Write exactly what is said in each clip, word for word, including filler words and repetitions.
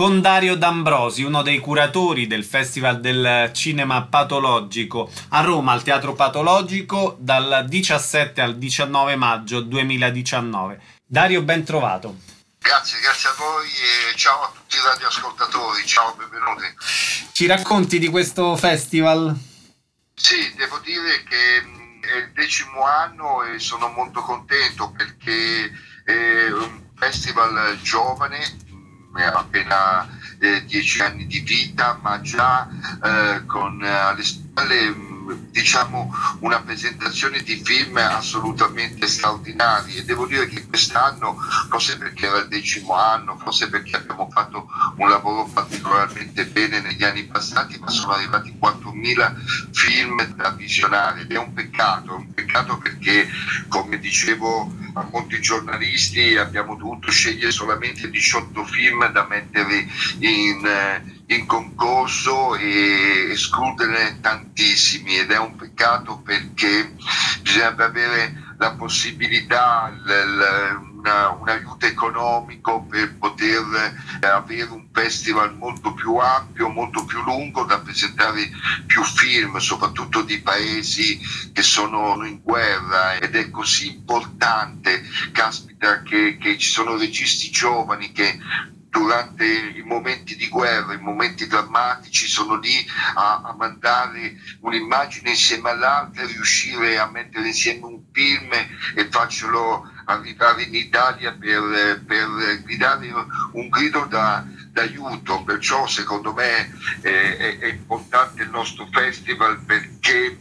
con Dario D'Ambrosi, uno dei curatori del Festival del Cinema Patologico a Roma, al Teatro Patologico, dal diciassette al diciannove maggio duemiladiciannove. Dario, ben trovato. Grazie, grazie a voi e ciao a tutti i radioascoltatori, ciao, benvenuti. Ci racconti di questo festival? Sì, devo dire che è il decimo anno e sono molto contento perché è un festival giovane, ha appena eh, dieci anni di vita, ma già eh, con alle spalle diciamo una presentazione di film assolutamente straordinari, e devo dire che quest'anno, forse perché era il decimo anno, forse perché abbiamo fatto un lavoro particolarmente bene negli anni passati, ma sono arrivati quattromila film da visionare ed è un peccato, un peccato perché, come dicevo a molti giornalisti, abbiamo dovuto scegliere solamente diciotto film da mettere in in concorso e escludere tantissimi, ed è un peccato perché bisognerebbe avere la possibilità, l, l, una, un aiuto economico per poter eh, avere un festival molto più ampio, molto più lungo, da presentare più film, soprattutto di paesi che sono in guerra, ed è così importante, caspita, che, che ci sono registi giovani che durante i momenti di guerra, i momenti drammatici, sono lì a, a mandare un'immagine insieme all'altra, riuscire a mettere insieme un film e farcelo arrivare in Italia per, per gridare un grido da, d'aiuto. Perciò secondo me è, è, è importante il nostro festival, perché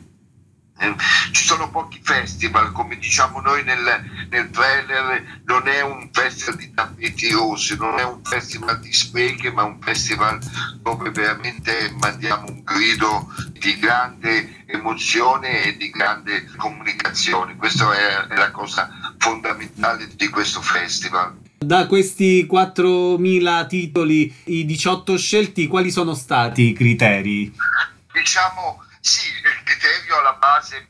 ci sono pochi festival, come diciamo noi nel, nel trailer, non è un festival di tappeti rossi, non è un festival di specchi, ma un festival dove veramente mandiamo un grido di grande emozione e di grande comunicazione. Questa è, è la cosa fondamentale di questo festival. Da questi quattromila titoli, i diciotto scelti, quali sono stati i criteri? Diciamo sì, il criterio alla base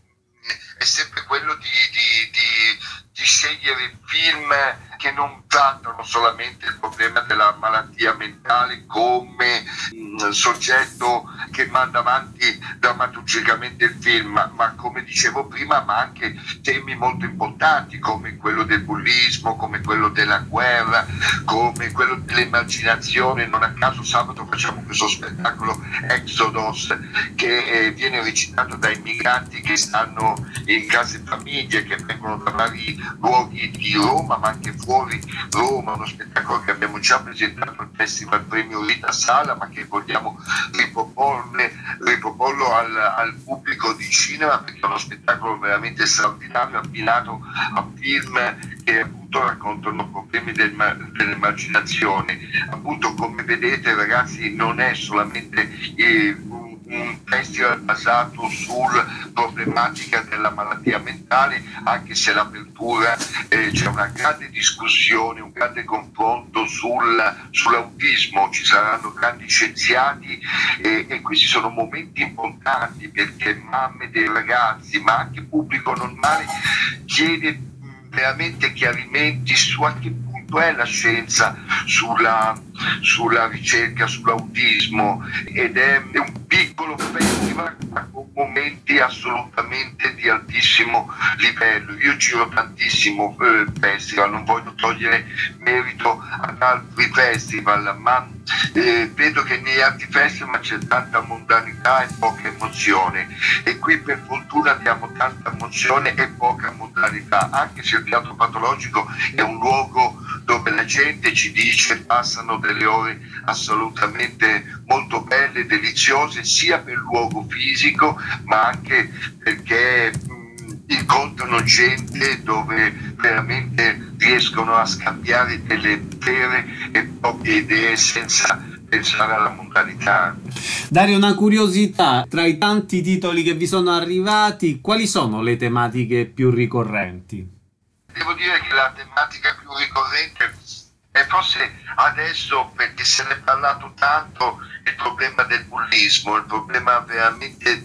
è sempre quello di, di, di, di scegliere film che non trattano solamente il problema della malattia mentale come mh, soggetto che manda avanti drammaturgicamente il film, ma, ma come dicevo prima, ma anche temi molto importanti come quello del bullismo, come quello della guerra, come quello dell'emarginazione. Non a caso sabato facciamo questo spettacolo Exodus che eh, viene recitato dai migranti che stanno in case famiglie, che vengono da vari luoghi di Roma ma anche fuori Roma, uno spettacolo che abbiamo già presentato al Festival Premio Rita Sala, ma che vogliamo riproporre, riproporlo al, al pubblico di cinema, perché è uno spettacolo veramente straordinario, abbinato a film che appunto raccontano problemi del, dell'emarginazione. Appunto, come vedete ragazzi, non è solamente eh, un festival basato sulla problematica della malattia mentale, anche se l'apertura eh, c'è una grande discussione, un grande confronto sul, sull'autismo, ci saranno grandi scienziati eh, e questi sono momenti importanti, perché mamme dei ragazzi, ma anche pubblico normale, chiede veramente chiarimenti su a che punto è la scienza sulla, sulla ricerca sull'autismo, ed è, è un piccolo festival con momenti assolutamente di altissimo livello. Io giro tantissimo eh, festival, non voglio togliere merito ad altri festival, ma eh, vedo che negli altri festival c'è tanta mondanità e poca emozione, e qui per fortuna abbiamo tanta emozione e poca mondanità, anche se il Teatro Patologico è un luogo dove la gente ci dice passano delle ore assolutamente molto belle, deliziose, sia per il luogo fisico ma anche perché mh, incontrano gente dove veramente riescono a scambiare delle vere e proprie idee senza pensare alla mondanità. Dario, una curiosità: tra i tanti titoli che vi sono arrivati, quali sono le tematiche più ricorrenti? Devo dire che la tematica più ricorrente è forse adesso, perché se ne è parlato tanto, il problema del bullismo, il problema veramente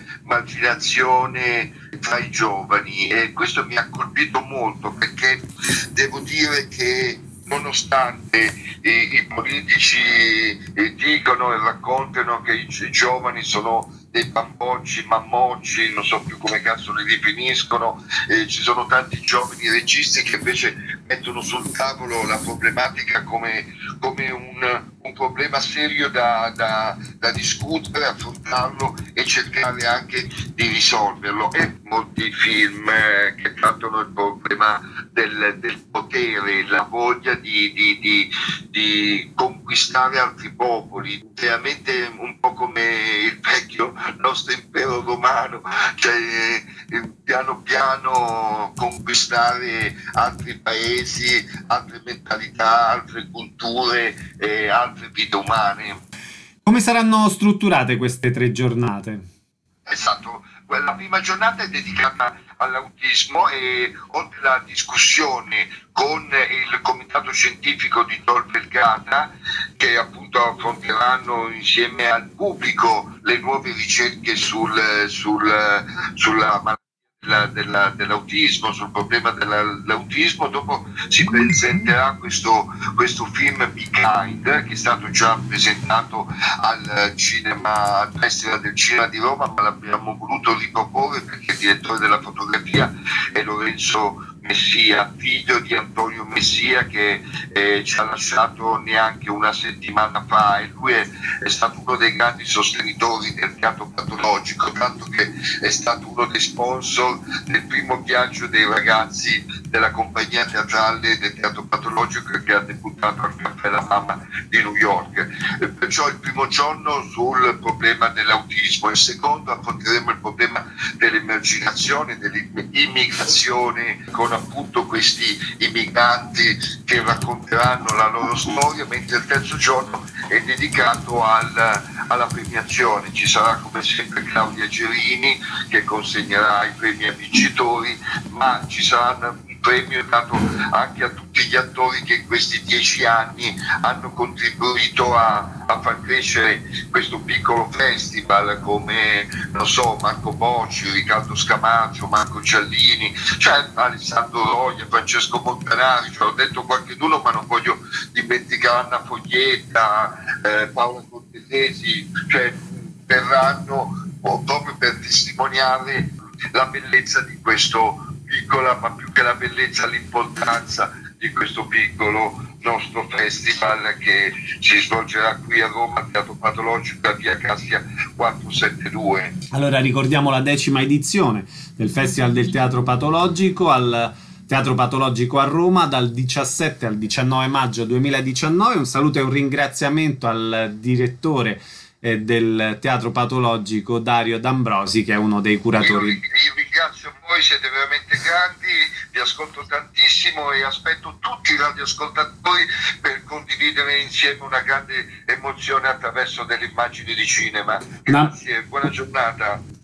dell'emarginazione tra i giovani, e questo mi ha colpito molto, perché devo dire che nonostante i, i politici eh, dicono e raccontano che i, i giovani sono dei bambocci, mammocci, non so più come cazzo li definiscono, eh, ci sono tanti giovani registi che invece mettono sul tavolo la problematica come, come un, un problema serio da, da, da discutere, affrontarlo e cercare anche di risolverlo. E molti film eh, che trattano il problema del, del potere, la voglia di, di, di, di conquistare altri popoli, veramente un po' come il vecchio nostro impero romano, cioè eh, piano piano conquistare altri paesi, altre mentalità, altre culture e altre vite umane. Come saranno strutturate queste tre giornate? Esatto, la prima giornata è dedicata all'autismo e oltre alla discussione con il comitato scientifico di Tor Vergata, che appunto affronteranno insieme al pubblico le nuove ricerche sul, sul, sulla malattia della, della, dell'autismo, sul problema dell'autismo. Dopo si presenterà questo, questo film Be Kind, che è stato già presentato al cinema, al Festival del Cinema di Roma, ma l'abbiamo voluto riproporre perché il direttore della fotografia è Lorenzo Messia, figlio di Antonio Messia, che eh, ci ha lasciato neanche una settimana fa, e lui è, è stato uno dei grandi sostenitori del teatro patologico, tanto che è stato uno dei sponsor del primo viaggio dei ragazzi della compagnia teatrale del teatro patologico che ha debuttato al Caffè La Mamma di New York. E perciò il primo giorno sul problema dell'autismo, il secondo affronteremo il problema dell'emarginazione, dell'immigrazione, con appunto questi immigranti che racconteranno la loro storia, mentre il terzo giorno è dedicato al, alla premiazione. Ci sarà come sempre Claudia Gerini che consegnerà i premi ai vincitori, ma ci saranno un premio dato anche a tutti gli attori che in questi dieci anni hanno contribuito a, a far crescere questo piccolo festival, come non so Marco Bocci, Riccardo Scamaccio, Marco Ciallini, cioè Alessandro Roia, Francesco Montanari, cioè ho detto qualcheduno ma non voglio dimenticare Anna Foglietta, eh, Paola Cortesesi, cioè verranno proprio per testimoniare la bellezza di questo piccola, ma più che la bellezza, l'importanza di questo piccolo nostro festival che si svolgerà qui a Roma al Teatro Patologico a via Cassia quattrocentosettantadue. Allora ricordiamo la decima edizione del Festival del Teatro Patologico al Teatro Patologico a Roma dal diciassette al diciannove maggio duemiladiciannove. Un saluto e un ringraziamento al direttore eh, del Teatro Patologico Dario D'Ambrosi, che è uno dei curatori. Io, io ringrazio voi, siete veramente grandi, vi ascolto tantissimo e aspetto tutti i radioascoltatori per condividere insieme una grande emozione attraverso delle immagini di cinema. Grazie, buona giornata.